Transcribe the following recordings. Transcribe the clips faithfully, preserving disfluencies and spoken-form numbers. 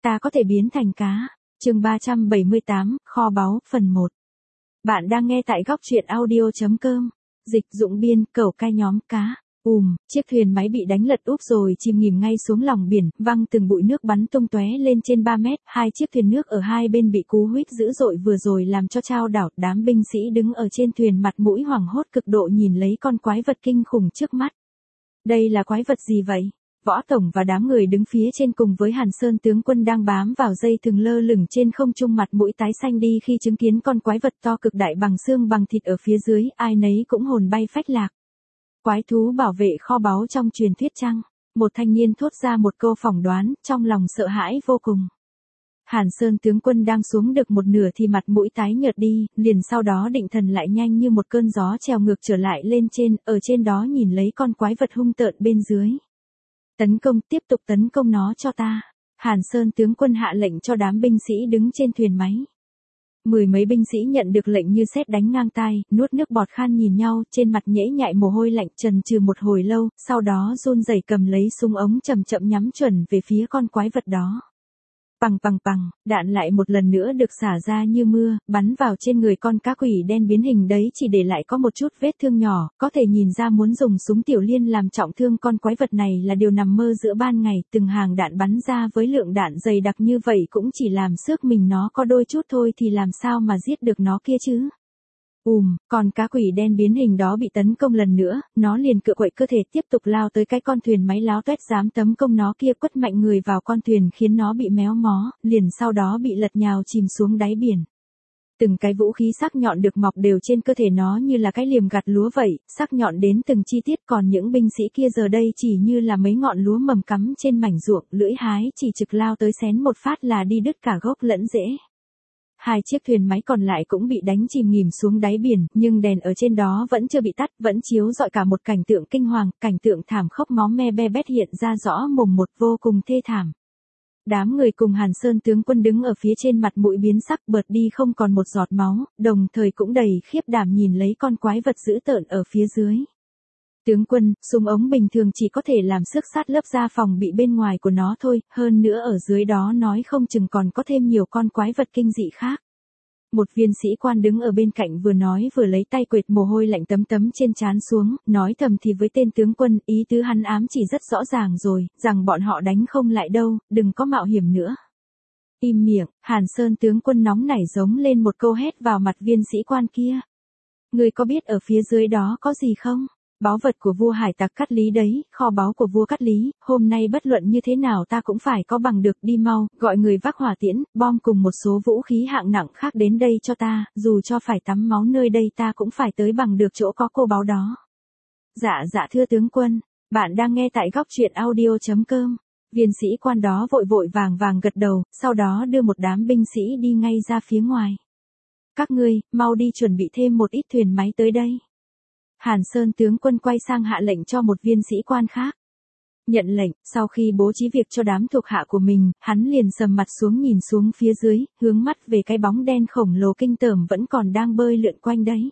Ta có thể biến thành cá. Chương ba trăm bảy mươi tám, kho báu, phần một. Bạn đang nghe tại góc truyện audio chấm com. Dịch dụng biên, cẩu cai nhóm cá. Ùm, chiếc thuyền máy bị đánh lật úp rồi chìm nghỉm ngay xuống lòng biển, văng từng bụi nước bắn tung tóe lên trên ba mét, hai chiếc thuyền nước ở hai bên bị cú huýt dữ dội vừa rồi làm cho chao đảo, đám binh sĩ đứng ở trên thuyền mặt mũi hoảng hốt cực độ nhìn lấy con quái vật kinh khủng trước mắt. Đây là quái vật gì vậy? Võ Tổng và đám người đứng phía trên cùng với Hàn Sơn tướng quân đang bám vào dây thừng lơ lửng trên không trung mặt mũi tái xanh đi khi chứng kiến con quái vật to cực đại bằng xương bằng thịt ở phía dưới, ai nấy cũng hồn bay phách lạc. Quái thú bảo vệ kho báu trong truyền thuyết chăng? Một thanh niên thốt ra một câu phỏng đoán, trong lòng sợ hãi vô cùng. Hàn Sơn tướng quân đang xuống được một nửa thì mặt mũi tái nhợt đi, liền sau đó định thần lại nhanh như một cơn gió trèo ngược trở lại lên trên, ở trên đó nhìn lấy con quái vật hung tợn bên dưới. Tấn công, tiếp tục tấn công nó cho ta. Hàn Sơn tướng quân hạ lệnh cho đám binh sĩ đứng trên thuyền máy. Mười mấy binh sĩ nhận được lệnh như sét đánh ngang tai, nuốt nước bọt khan nhìn nhau, trên mặt nhễ nhại mồ hôi lạnh, chần chừ một hồi lâu, sau đó run rẩy cầm lấy súng ống chậm chậm nhắm chuẩn về phía con quái vật đó. Pằng pằng pằng, đạn lại một lần nữa được xả ra như mưa, bắn vào trên người con cá quỷ đen biến hình đấy chỉ để lại có một chút vết thương nhỏ, có thể nhìn ra muốn dùng súng tiểu liên làm trọng thương con quái vật này là điều nằm mơ giữa ban ngày, từng hàng đạn bắn ra với lượng đạn dày đặc như vậy cũng chỉ làm xước mình nó có đôi chút thôi thì làm sao mà giết được nó kia chứ. Ùm, còn cá quỷ đen biến hình đó bị tấn công lần nữa, nó liền cựa quậy cơ thể tiếp tục lao tới cái con thuyền máy láo tuét dám tấn công nó kia, quất mạnh người vào con thuyền khiến nó bị méo mó, liền sau đó bị lật nhào chìm xuống đáy biển. Từng cái vũ khí sắc nhọn được mọc đều trên cơ thể nó như là cái liềm gặt lúa vậy, sắc nhọn đến từng chi tiết, còn những binh sĩ kia giờ đây chỉ như là mấy ngọn lúa mầm cắm trên mảnh ruộng, lưỡi hái chỉ trực lao tới xén một phát là đi đứt cả gốc lẫn rễ. Hai chiếc thuyền máy còn lại cũng bị đánh chìm nghỉm xuống đáy biển, nhưng đèn ở trên đó vẫn chưa bị tắt, vẫn chiếu rọi cả một cảnh tượng kinh hoàng, cảnh tượng thảm khốc máu me be bét hiện ra rõ mồm một, vô cùng thê thảm. Đám người cùng Hàn Sơn tướng quân đứng ở phía trên mặt mũi biến sắc, bợt đi không còn một giọt máu, đồng thời cũng đầy khiếp đảm nhìn lấy con quái vật dữ tợn ở phía dưới. Tướng quân, súng ống bình thường chỉ có thể làm xước sát lớp da phòng bị bên ngoài của nó thôi, hơn nữa ở dưới đó nói không chừng còn có thêm nhiều con quái vật kinh dị khác. Một viên sĩ quan đứng ở bên cạnh vừa nói vừa lấy tay quệt mồ hôi lạnh tấm tấm trên trán xuống, nói thầm thì với tên tướng quân, ý tứ hắn ám chỉ rất rõ ràng rồi, rằng bọn họ đánh không lại đâu, đừng có mạo hiểm nữa. Im miệng, Hàn Sơn tướng quân nóng nảy giống lên một câu hét vào mặt viên sĩ quan kia. Người có biết ở phía dưới đó có gì không? Báu vật của vua hải tặc Cát Lý đấy, kho báu của vua Cát Lý, hôm nay bất luận như thế nào ta cũng phải có bằng được, đi mau, gọi người vác hỏa tiễn, bom cùng một số vũ khí hạng nặng khác đến đây cho ta, dù cho phải tắm máu nơi đây ta cũng phải tới bằng được chỗ có cô báu đó. Dạ dạ thưa tướng quân, bạn đang nghe tại góc truyện audio chấm com. Viên sĩ quan đó vội vội vàng vàng gật đầu, sau đó đưa một đám binh sĩ đi ngay ra phía ngoài. Các ngươi, mau đi chuẩn bị thêm một ít thuyền máy tới đây. Hàn Sơn tướng quân quay sang hạ lệnh cho một viên sĩ quan khác. Nhận lệnh, sau khi bố trí việc cho đám thuộc hạ của mình, hắn liền sầm mặt xuống nhìn xuống phía dưới, hướng mắt về cái bóng đen khổng lồ kinh tởm vẫn còn đang bơi lượn quanh đấy.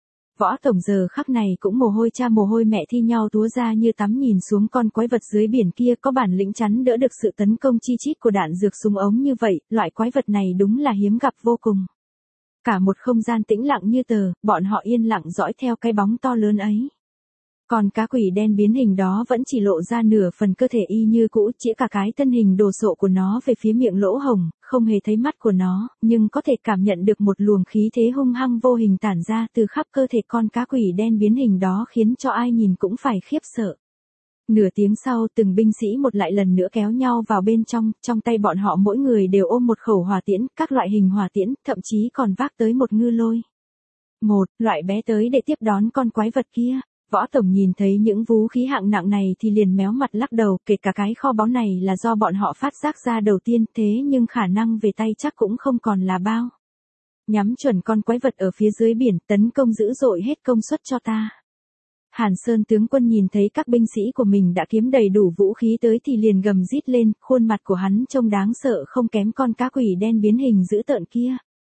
Võ Tổng giờ khắc này cũng mồ hôi cha mồ hôi mẹ thi nhau túa ra như tắm nhìn xuống con quái vật dưới biển kia, có bản lĩnh chắn đỡ được sự tấn công chi chít của đạn dược súng ống như vậy, loại quái vật này đúng là hiếm gặp vô cùng. Cả một không gian tĩnh lặng như tờ, bọn họ yên lặng dõi theo cái bóng to lớn ấy. Còn cá quỷ đen biến hình đó vẫn chỉ lộ ra nửa phần cơ thể y như cũ, chỉ cả cái thân hình đồ sộ của nó về phía miệng lỗ hồng, không hề thấy mắt của nó, nhưng có thể cảm nhận được một luồng khí thế hung hăng vô hình tản ra từ khắp cơ thể con cá quỷ đen biến hình đó khiến cho ai nhìn cũng phải khiếp sợ. Nửa tiếng sau, từng binh sĩ một lại lần nữa kéo nhau vào bên trong, trong tay bọn họ mỗi người đều ôm một khẩu hỏa tiễn, các loại hình hỏa tiễn, thậm chí còn vác tới một ngư lôi. Một, loại bé tới để tiếp đón con quái vật kia. Võ Tổng nhìn thấy những vũ khí hạng nặng này thì liền méo mặt lắc đầu, kể cả cái kho báu này là do bọn họ phát giác ra đầu tiên, thế nhưng khả năng về tay chắc cũng không còn là bao. Nhắm chuẩn con quái vật ở phía dưới biển, tấn công dữ dội hết công suất cho ta. Hàn Sơn tướng quân nhìn thấy các binh sĩ của mình đã kiếm đầy đủ vũ khí tới thì liền gầm rít lên, khuôn mặt của hắn trông đáng sợ không kém con cá quỷ đen biến hình dữ tợn kia.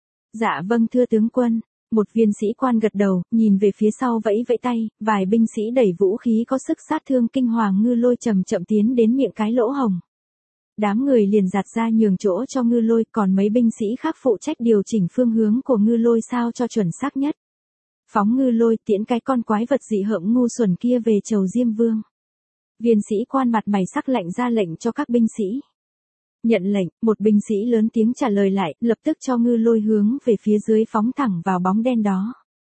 Dạ vâng thưa tướng quân, một viên sĩ quan gật đầu, nhìn về phía sau vẫy vẫy tay, vài binh sĩ đẩy vũ khí có sức sát thương kinh hoàng ngư lôi chậm chậm tiến đến miệng cái lỗ hồng. Đám người liền giạt ra nhường chỗ cho ngư lôi, còn mấy binh sĩ khác phụ trách điều chỉnh phương hướng của ngư lôi sao cho chuẩn xác nhất. Phóng ngư lôi tiễn cái con quái vật dị hợm ngu xuẩn kia về chầu Diêm Vương. Viên sĩ quan mặt mày sắc lạnh ra lệnh cho các binh sĩ. Nhận lệnh, một binh sĩ lớn tiếng trả lời lại, lập tức cho ngư lôi hướng về phía dưới phóng thẳng vào bóng đen đó.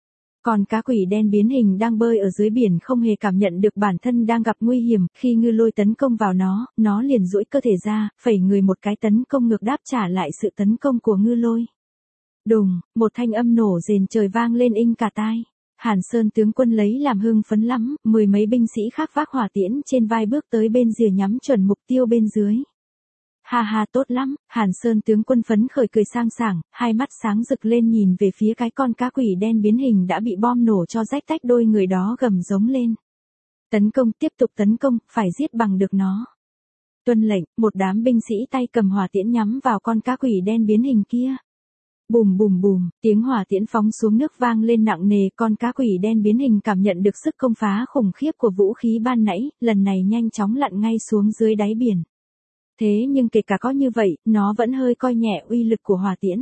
Còn cá quỷ đen biến hình đang bơi ở dưới biển không hề cảm nhận được bản thân đang gặp nguy hiểm, khi ngư lôi tấn công vào nó, nó liền duỗi cơ thể ra, phẩy người một cái tấn công ngược đáp trả lại sự tấn công của ngư lôi. Đùng, một thanh âm nổ rền trời vang lên inh cả tai. Hàn Sơn tướng quân lấy làm hưng phấn lắm, mười mấy binh sĩ khác vác hỏa tiễn trên vai bước tới bên rìa nhắm chuẩn mục tiêu bên dưới. Ha ha tốt lắm, Hàn Sơn tướng quân phấn khởi cười sang sảng, hai mắt sáng rực lên nhìn về phía cái con cá quỷ đen biến hình đã bị bom nổ cho rách tách đôi người đó gầm giống lên. Tấn công, tiếp tục tấn công, phải giết bằng được nó. Tuân lệnh, một đám binh sĩ tay cầm hỏa tiễn nhắm vào con cá quỷ đen biến hình kia. Bùm bùm bùm, tiếng hỏa tiễn phóng xuống nước vang lên nặng nề, con cá quỷ đen biến hình cảm nhận được sức công phá khủng khiếp của vũ khí ban nãy, lần này nhanh chóng lặn ngay xuống dưới đáy biển. Thế nhưng kể cả có như vậy, nó vẫn hơi coi nhẹ uy lực của hỏa tiễn.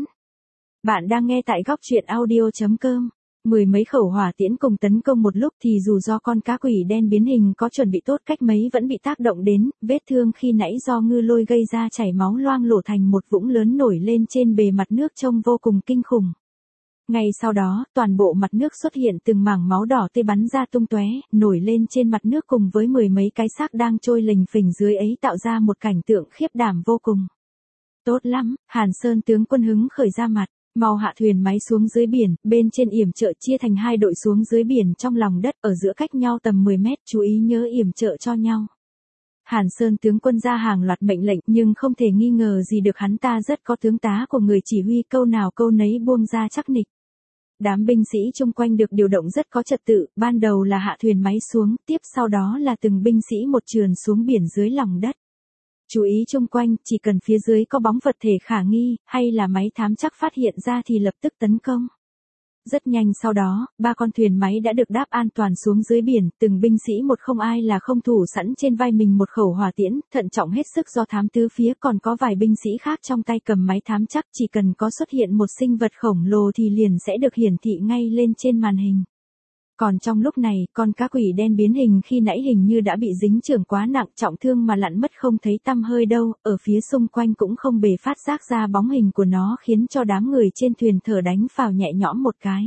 Bạn đang nghe tại góc truyện audio chấm com. Mười mấy khẩu hỏa tiễn cùng tấn công một lúc thì dù do con cá quỷ đen biến hình có chuẩn bị tốt cách mấy vẫn bị tác động đến, vết thương khi nãy do ngư lôi gây ra chảy máu loang lổ thành một vũng lớn nổi lên trên bề mặt nước trông vô cùng kinh khủng. Ngay sau đó, toàn bộ mặt nước xuất hiện từng mảng máu đỏ tươi bắn ra tung tóe, nổi lên trên mặt nước cùng với mười mấy cái xác đang trôi lềnh phềnh dưới ấy tạo ra một cảnh tượng khiếp đảm vô cùng. Tốt lắm, Hàn Sơn tướng quân hứng khởi ra mặt, mau hạ thuyền máy xuống dưới biển, bên trên yểm trợ chia thành hai đội xuống dưới biển trong lòng đất ở giữa cách nhau tầm mười mét, chú ý nhớ yểm trợ cho nhau. Hàn Sơn tướng quân ra hàng loạt mệnh lệnh nhưng không thể nghi ngờ gì được hắn ta rất có tướng tá của người chỉ huy câu nào câu nấy buông ra chắc nịch. Đám binh sĩ chung quanh được điều động rất có trật tự, ban đầu là hạ thuyền máy xuống, tiếp sau đó là từng binh sĩ một trườn xuống biển dưới lòng đất. Chú ý chung quanh, chỉ cần phía dưới có bóng vật thể khả nghi, hay là máy thám chắc phát hiện ra thì lập tức tấn công. Rất nhanh sau đó, ba con thuyền máy đã được đáp an toàn xuống dưới biển, từng binh sĩ một không ai là không thủ sẵn trên vai mình một khẩu hỏa tiễn, thận trọng hết sức do thám tứ phía, còn có vài binh sĩ khác trong tay cầm máy thám chắc, chỉ cần có xuất hiện một sinh vật khổng lồ thì liền sẽ được hiển thị ngay lên trên màn hình. Còn trong lúc này, con cá quỷ đen biến hình khi nãy hình như đã bị dính chưởng quá nặng, trọng thương mà lặn mất không thấy tăm hơi đâu, ở phía xung quanh cũng không bề phát giác ra bóng hình của nó, khiến cho đám người trên thuyền thở đánh phào nhẹ nhõm một cái.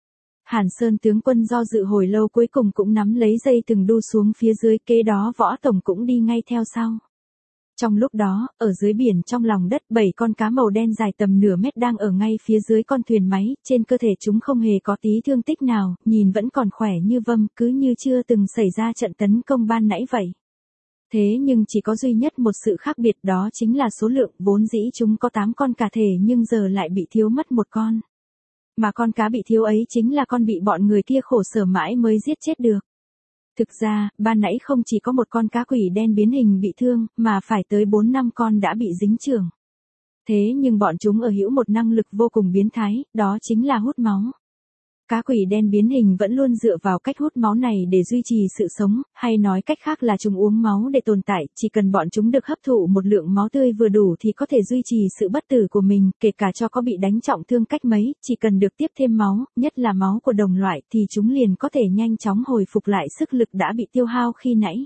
Hàn Sơn tướng quân do dự hồi lâu cuối cùng cũng nắm lấy dây từng đu xuống phía dưới, kế đó Võ Tổng cũng đi ngay theo sau. Trong lúc đó, ở dưới biển trong lòng đất, bảy con cá màu đen dài tầm nửa mét đang ở ngay phía dưới con thuyền máy, trên cơ thể chúng không hề có tí thương tích nào, nhìn vẫn còn khỏe như vâm, cứ như chưa từng xảy ra trận tấn công ban nãy vậy. Thế nhưng chỉ có duy nhất một sự khác biệt, đó chính là số lượng, vốn dĩ chúng có tám con cả thể nhưng giờ lại bị thiếu mất một con. Mà con cá bị thiếu ấy chính là con bị bọn người kia khổ sở mãi mới giết chết được. Thực ra, ban nãy không chỉ có một con cá quỷ đen biến hình bị thương, mà phải tới bốn năm con đã bị dính chưởng. Thế nhưng bọn chúng ở hữu một năng lực vô cùng biến thái, đó chính là hút máu. Cá quỷ đen biến hình vẫn luôn dựa vào cách hút máu này để duy trì sự sống, hay nói cách khác là chúng uống máu để tồn tại, chỉ cần bọn chúng được hấp thụ một lượng máu tươi vừa đủ thì có thể duy trì sự bất tử của mình, kể cả cho có bị đánh trọng thương cách mấy, chỉ cần được tiếp thêm máu, nhất là máu của đồng loại thì chúng liền có thể nhanh chóng hồi phục lại sức lực đã bị tiêu hao khi nãy.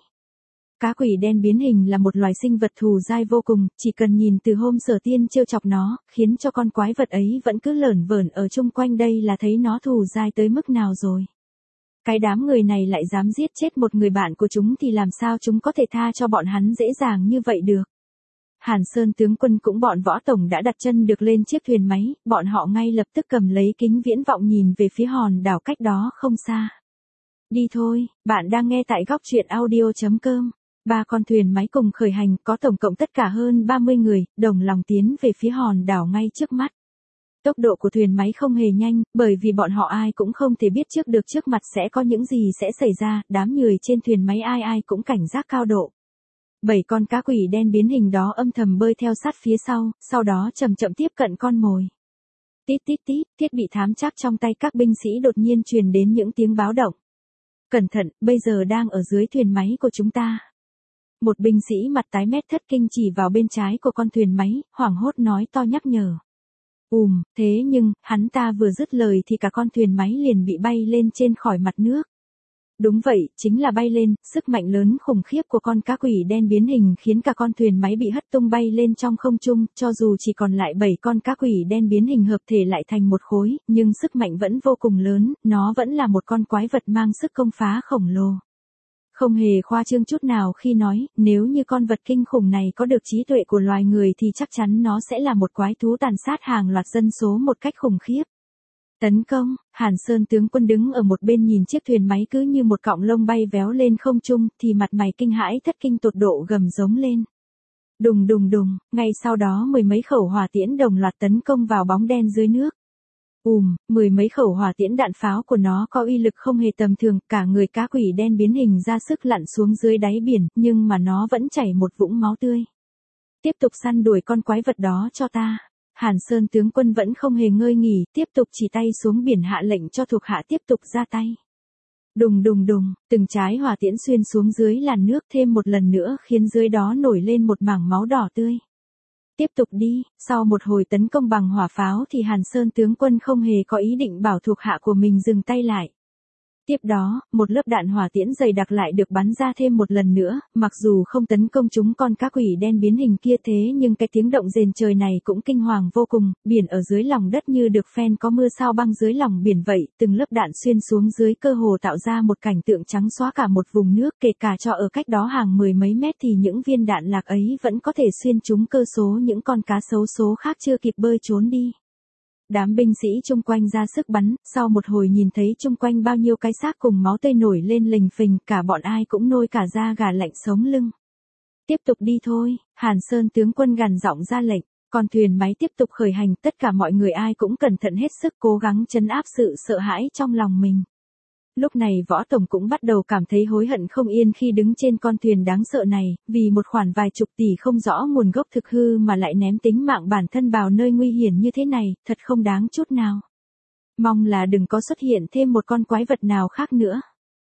Cá quỷ đen biến hình là một loài sinh vật thù dai vô cùng, chỉ cần nhìn từ hôm Sở Tiên trêu chọc nó, khiến cho con quái vật ấy vẫn cứ lởn vởn ở chung quanh đây là thấy nó thù dai tới mức nào rồi. Cái đám người này lại dám giết chết một người bạn của chúng thì làm sao chúng có thể tha cho bọn hắn dễ dàng như vậy được. Hàn Sơn tướng quân cũng bọn Võ Tổng đã đặt chân được lên chiếc thuyền máy, bọn họ ngay lập tức cầm lấy kính viễn vọng nhìn về phía hòn đảo cách đó không xa. Đi thôi, bạn đang nghe tại góc truyện audio chấm com. Ba con thuyền máy cùng khởi hành, có tổng cộng tất cả hơn ba mươi người, đồng lòng tiến về phía hòn đảo ngay trước mắt. Tốc độ của thuyền máy không hề nhanh, bởi vì bọn họ ai cũng không thể biết trước được trước mặt sẽ có những gì sẽ xảy ra, đám người trên thuyền máy ai ai cũng cảnh giác cao độ. Bảy con cá quỷ đen biến hình đó âm thầm bơi theo sát phía sau, sau đó chậm chậm tiếp cận con mồi. Tít tít tít, thiết bị thám trắc trong tay các binh sĩ đột nhiên truyền đến những tiếng báo động. Cẩn thận, bây giờ đang ở dưới thuyền máy của chúng ta. Một binh sĩ mặt tái mét thất kinh chỉ vào bên trái của con thuyền máy, hoảng hốt nói to nhắc nhở. Ùm, thế nhưng, hắn ta vừa dứt lời thì cả con thuyền máy liền bị bay lên trên khỏi mặt nước. Đúng vậy, chính là bay lên, sức mạnh lớn khủng khiếp của con cá quỷ đen biến hình khiến cả con thuyền máy bị hất tung bay lên trong không trung, cho dù chỉ còn lại bảy con cá quỷ đen biến hình hợp thể lại thành một khối, nhưng sức mạnh vẫn vô cùng lớn, nó vẫn là một con quái vật mang sức công phá khổng lồ. Không hề khoa trương chút nào khi nói, nếu như con vật kinh khủng này có được trí tuệ của loài người thì chắc chắn nó sẽ là một quái thú tàn sát hàng loạt dân số một cách khủng khiếp. Tấn công, Hàn Sơn tướng quân đứng ở một bên nhìn chiếc thuyền máy cứ như một cọng lông bay véo lên không trung, thì mặt mày kinh hãi thất kinh tột độ gầm giống lên. Đùng đùng đùng, ngay sau đó mười mấy khẩu hỏa tiễn đồng loạt tấn công vào bóng đen dưới nước. Ùm, mười mấy khẩu hỏa tiễn đạn pháo của nó có uy lực không hề tầm thường, cả người cá quỷ đen biến hình ra sức lặn xuống dưới đáy biển, nhưng mà nó vẫn chảy một vũng máu tươi. Tiếp tục săn đuổi con quái vật đó cho ta. Hàn Sơn tướng quân vẫn không hề ngơi nghỉ, tiếp tục chỉ tay xuống biển hạ lệnh cho thuộc hạ tiếp tục ra tay. Đùng đùng đùng, từng trái hỏa tiễn xuyên xuống dưới làn nước thêm một lần nữa khiến dưới đó nổi lên một mảng máu đỏ tươi. Tiếp tục đi, sau một hồi tấn công bằng hỏa pháo thì Hàn Sơn tướng quân không hề có ý định bảo thuộc hạ của mình dừng tay lại. Tiếp đó, một lớp đạn hỏa tiễn dày đặc lại được bắn ra thêm một lần nữa, mặc dù không tấn công chúng con cá quỷ đen biến hình kia thế nhưng cái tiếng động rền trời này cũng kinh hoàng vô cùng, biển ở dưới lòng đất như được phen có mưa sao băng dưới lòng biển vậy, từng lớp đạn xuyên xuống dưới cơ hồ tạo ra một cảnh tượng trắng xóa cả một vùng nước, kể cả cho ở cách đó hàng mười mấy mét thì những viên đạn lạc ấy vẫn có thể xuyên trúng cơ số những con cá xấu số khác chưa kịp bơi trốn đi. Đám binh sĩ chung quanh ra sức bắn, sau một hồi nhìn thấy chung quanh bao nhiêu cái xác cùng máu tươi nổi lên lình phình, cả bọn ai cũng nôi cả da gà lạnh sống lưng. Tiếp tục đi thôi, Hàn Sơn tướng quân gằn giọng ra lệnh, con thuyền máy tiếp tục khởi hành, tất cả mọi người ai cũng cẩn thận hết sức cố gắng trấn áp sự sợ hãi trong lòng mình. Lúc này Võ Tổng cũng bắt đầu cảm thấy hối hận không yên khi đứng trên con thuyền đáng sợ này, vì một khoản vài chục tỷ không rõ nguồn gốc thực hư mà lại ném tính mạng bản thân vào nơi nguy hiểm như thế này, thật không đáng chút nào. Mong là đừng có xuất hiện thêm một con quái vật nào khác nữa.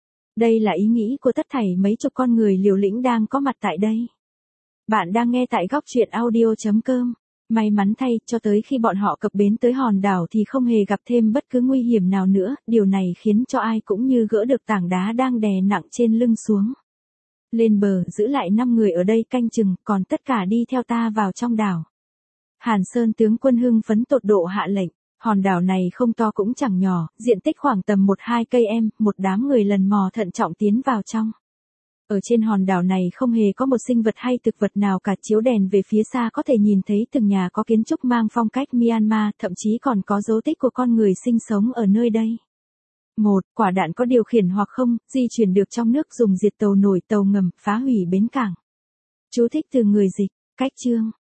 Đây là ý nghĩ của tất thảy mấy chục con người liều lĩnh đang có mặt tại đây. Bạn đang nghe tại góc truyện audio chấm com. May mắn thay, cho tới khi bọn họ cập bến tới hòn đảo thì không hề gặp thêm bất cứ nguy hiểm nào nữa, điều này khiến cho ai cũng như gỡ được tảng đá đang đè nặng trên lưng xuống. Lên bờ, giữ lại năm người ở đây canh chừng, còn tất cả đi theo ta vào trong đảo. Hàn Sơn tướng quân hưng phấn tột độ hạ lệnh, hòn đảo này không to cũng chẳng nhỏ, diện tích khoảng tầm một hai cây em, một đám người lần mò thận trọng tiến vào trong. Ở trên hòn đảo này không hề có một sinh vật hay thực vật nào cả, chiếu đèn về phía xa có thể nhìn thấy từng nhà có kiến trúc mang phong cách Myanmar, thậm chí còn có dấu tích của con người sinh sống ở nơi đây. một. Quả đạn có điều khiển hoặc không, di chuyển được trong nước dùng diệt tàu nổi tàu ngầm, phá hủy bến cảng. Chú thích từ người dịch, cách chương.